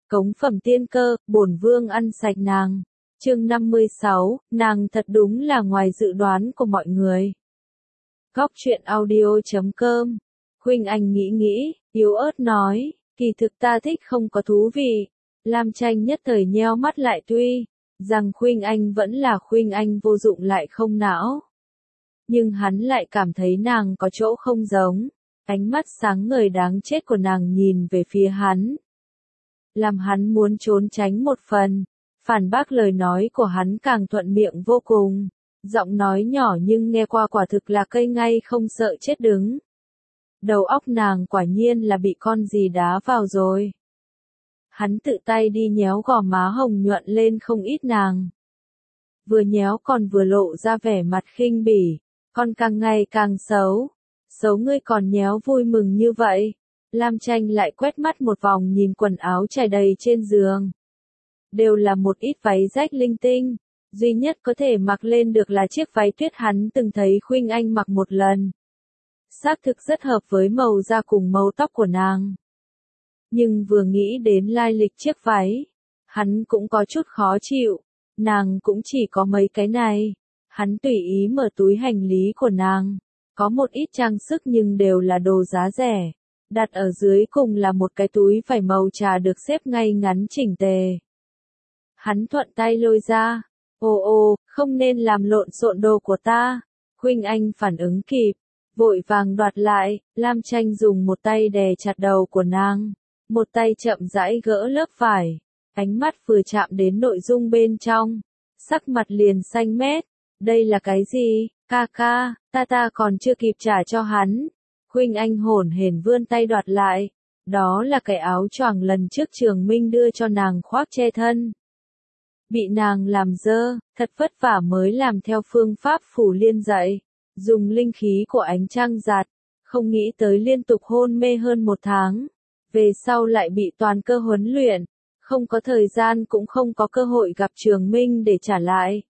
Cống phẩm tiên cơ, bổn vương ăn sạch nàng. Chương 56, nàng thật đúng là ngoài dự đoán của mọi người. Góc truyện audio.com. Khuynh Anh nghĩ, yếu ớt nói, kỳ thực ta thích không có thú vị. Lam Tranh nhất thời nheo mắt lại tuy rằng Khuynh Anh vẫn là Khuynh Anh vô dụng lại không não. Nhưng hắn lại cảm thấy nàng có chỗ không giống. Ánh mắt sáng ngời đáng chết của nàng nhìn về phía hắn. Làm hắn muốn trốn tránh một phần. Phản bác lời nói của hắn càng thuận miệng vô cùng. Giọng nói nhỏ nhưng nghe qua quả thực là cây ngay không sợ chết đứng. Đầu óc nàng quả nhiên là bị con gì đá vào rồi. Hắn tự tay đi nhéo gò má hồng nhuận lên không ít nàng. Vừa nhéo còn vừa lộ ra vẻ mặt khinh bỉ. Con càng ngày càng xấu. Xấu ngươi còn nhéo vui mừng như vậy. Lam Tranh lại quét mắt một vòng nhìn quần áo trải đầy trên giường. Đều là một ít váy rách linh tinh. Duy nhất có thể mặc lên được là chiếc váy tuyết hắn từng thấy Khuynh Anh mặc một lần. Xác thực rất hợp với màu da cùng màu tóc của nàng. Nhưng vừa nghĩ đến lai lịch chiếc váy, hắn cũng có chút khó chịu. Nàng cũng chỉ có mấy cái này. Hắn tùy ý mở túi hành lý của nàng. Có một ít trang sức nhưng đều là đồ giá rẻ. Đặt ở dưới cùng là một cái túi vải màu trà được xếp ngay ngắn chỉnh tề. Hắn thuận tay lôi ra. Ồ, không nên làm lộn xộn đồ của ta. Khuynh Anh phản ứng kịp. Vội vàng đoạt lại. Lam Tranh dùng một tay đè chặt đầu của nàng. Một tay chậm rãi gỡ lớp vải. Ánh mắt vừa chạm đến nội dung bên trong. Sắc mặt liền xanh mét. Đây là cái gì? Ca, ta còn chưa kịp trả cho hắn. Khuynh Anh hổn hển vươn tay đoạt lại. Đó là cái áo choàng lần trước Trường Minh đưa cho nàng khoác che thân. Bị nàng làm dơ, thật vất vả mới làm theo phương pháp Phủ Liên dạy. Dùng linh khí của ánh trăng giạt. Không nghĩ tới liên tục hôn mê hơn 1 tháng. Về sau lại bị toàn cơ huấn luyện. Không có thời gian cũng không có cơ hội gặp Trường Minh để trả lại.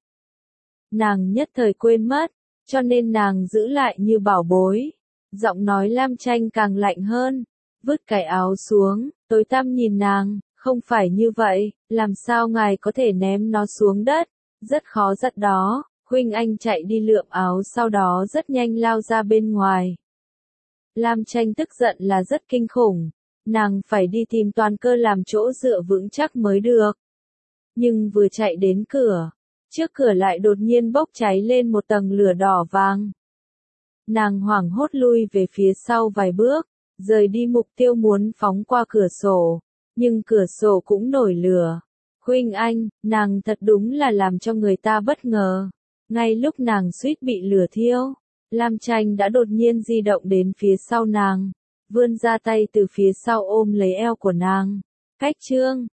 Nàng nhất thời quên mất, cho nên nàng giữ lại như bảo bối. Giọng nói Lam Tranh càng lạnh hơn, vứt cái áo xuống, tối tăm nhìn nàng, không phải như vậy, làm sao ngài có thể ném nó xuống đất, rất khó rất đó. Khuynh Anh chạy đi lượm áo sau đó rất nhanh lao ra bên ngoài. Lam Tranh tức giận là rất kinh khủng, nàng phải đi tìm toàn cơ làm chỗ dựa vững chắc mới được. Nhưng vừa chạy đến cửa, trước cửa lại đột nhiên bốc cháy lên một tầng lửa đỏ vàng. Nàng hoảng hốt lui về phía sau vài bước, rời đi mục tiêu muốn phóng qua cửa sổ, nhưng cửa sổ cũng nổi lửa. Khuynh Anh, nàng thật đúng là làm cho người ta bất ngờ. Ngay lúc nàng suýt bị lửa thiêu, Lam Tranh đã đột nhiên di động đến phía sau nàng, vươn ra tay từ phía sau ôm lấy eo của nàng. Cách chương